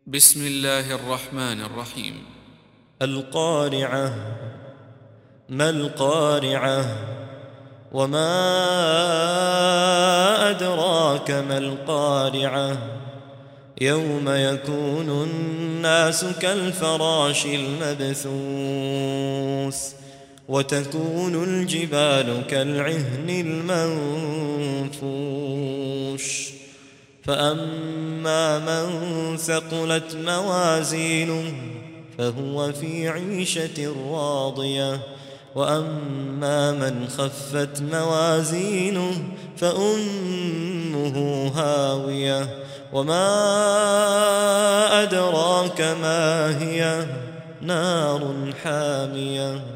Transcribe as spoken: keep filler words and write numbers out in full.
بسم الله الرحمن الرحيم. القارعة. ما القارعة؟ وما أدراك ما القارعة؟ يوم يكون الناس كالفراش المبثوث وتكون الجبال كالعهن المنفوش فأما من ثقلت موازينه فهو في عيشة راضية وأما من خفت موازينه فأمه هاوية وما أدراك ما هي نار حامية.